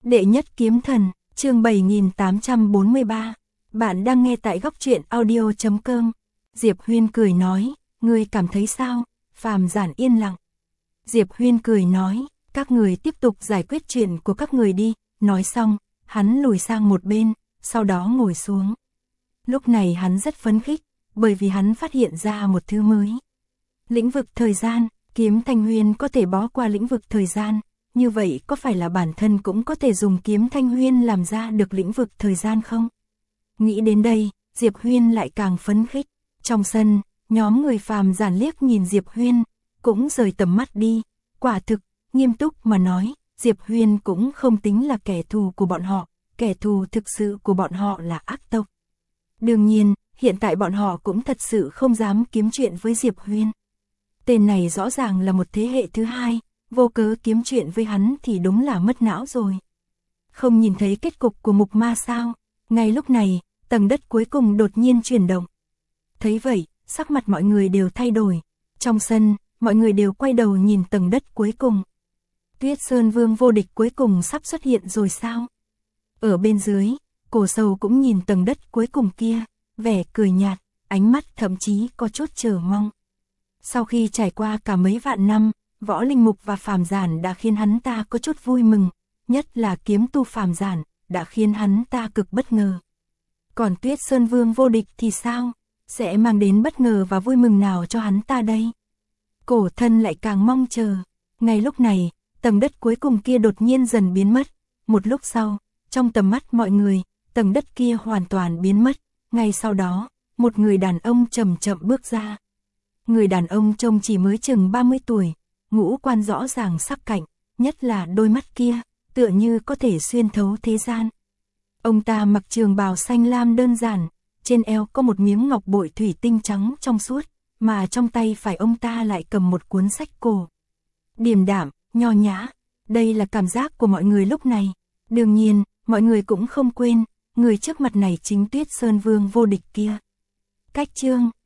Đệ nhất kiếm thần, chương 7843. Bạn đang nghe tại góc truyện audio.com. Diệp Huyên cười nói, ngươi cảm thấy sao? Phàm Giản yên lặng. Diệp Huyên cười nói, các người tiếp tục giải quyết chuyện của các người đi. Nói xong, hắn lùi sang một bên, sau đó ngồi xuống. Lúc này hắn rất phấn khích, bởi vì hắn phát hiện ra một thứ mới. Lĩnh vực thời gian, kiếm Thanh Huyên có thể bó qua lĩnh vực thời gian. Như vậy có phải là bản thân cũng có thể dùng kiếm Thanh Huyên làm ra được lĩnh vực thời gian không? Nghĩ đến đây, Diệp Huyên lại càng phấn khích. Trong sân, nhóm người Phàm Giản liếc nhìn Diệp Huyên, cũng rời tầm mắt đi. Quả thực, nghiêm túc mà nói, Diệp Huyên cũng không tính là kẻ thù của bọn họ. Kẻ thù thực sự của bọn họ là ác tộc. Đương nhiên, hiện tại bọn họ cũng thật sự không dám kiếm chuyện với Diệp Huyên. Tên này rõ ràng là một thế hệ thứ hai. Vô cớ kiếm chuyện với hắn thì đúng là mất não rồi. Không nhìn thấy kết cục của mục ma sao? Ngay lúc này, tầng đất cuối cùng đột nhiên chuyển động. Thấy vậy, sắc mặt mọi người đều thay đổi. Trong sân, mọi người đều quay đầu nhìn tầng đất cuối cùng. Tuyết Sơn Vương vô địch cuối cùng sắp xuất hiện rồi sao? Ở bên dưới, Cổ Sầu cũng nhìn tầng đất cuối cùng kia, vẻ cười nhạt, ánh mắt thậm chí có chút chờ mong. Sau khi trải qua cả mấy vạn năm, Võ Linh Mục và Phàm Giản đã khiến hắn ta có chút vui mừng, nhất là kiếm tu Phàm Giản đã khiến hắn ta cực bất ngờ. Còn Tuyết Sơn Vương vô địch thì sao? Sẽ mang đến bất ngờ và vui mừng nào cho hắn ta đây? Cổ Thân lại càng mong chờ. Ngay lúc này, tầng đất cuối cùng kia đột nhiên dần biến mất. Một lúc sau, trong tầm mắt mọi người, tầng đất kia hoàn toàn biến mất. Ngay sau đó, một người đàn ông chậm chậm bước ra. Người đàn ông trông chỉ mới chừng 30 tuổi. Ngũ quan rõ ràng sắc cạnh, nhất là đôi mắt kia, tựa như có thể xuyên thấu thế gian. Ông ta mặc trường bào xanh lam đơn giản, trên eo có một miếng ngọc bội thủy tinh trắng trong suốt, mà trong tay phải ông ta lại cầm một cuốn sách cổ. Điềm đạm, nho nhã, đây là cảm giác của mọi người lúc này. Đương nhiên, mọi người cũng không quên, người trước mặt này chính Tuyết Sơn Vương vô địch kia. Cách chương,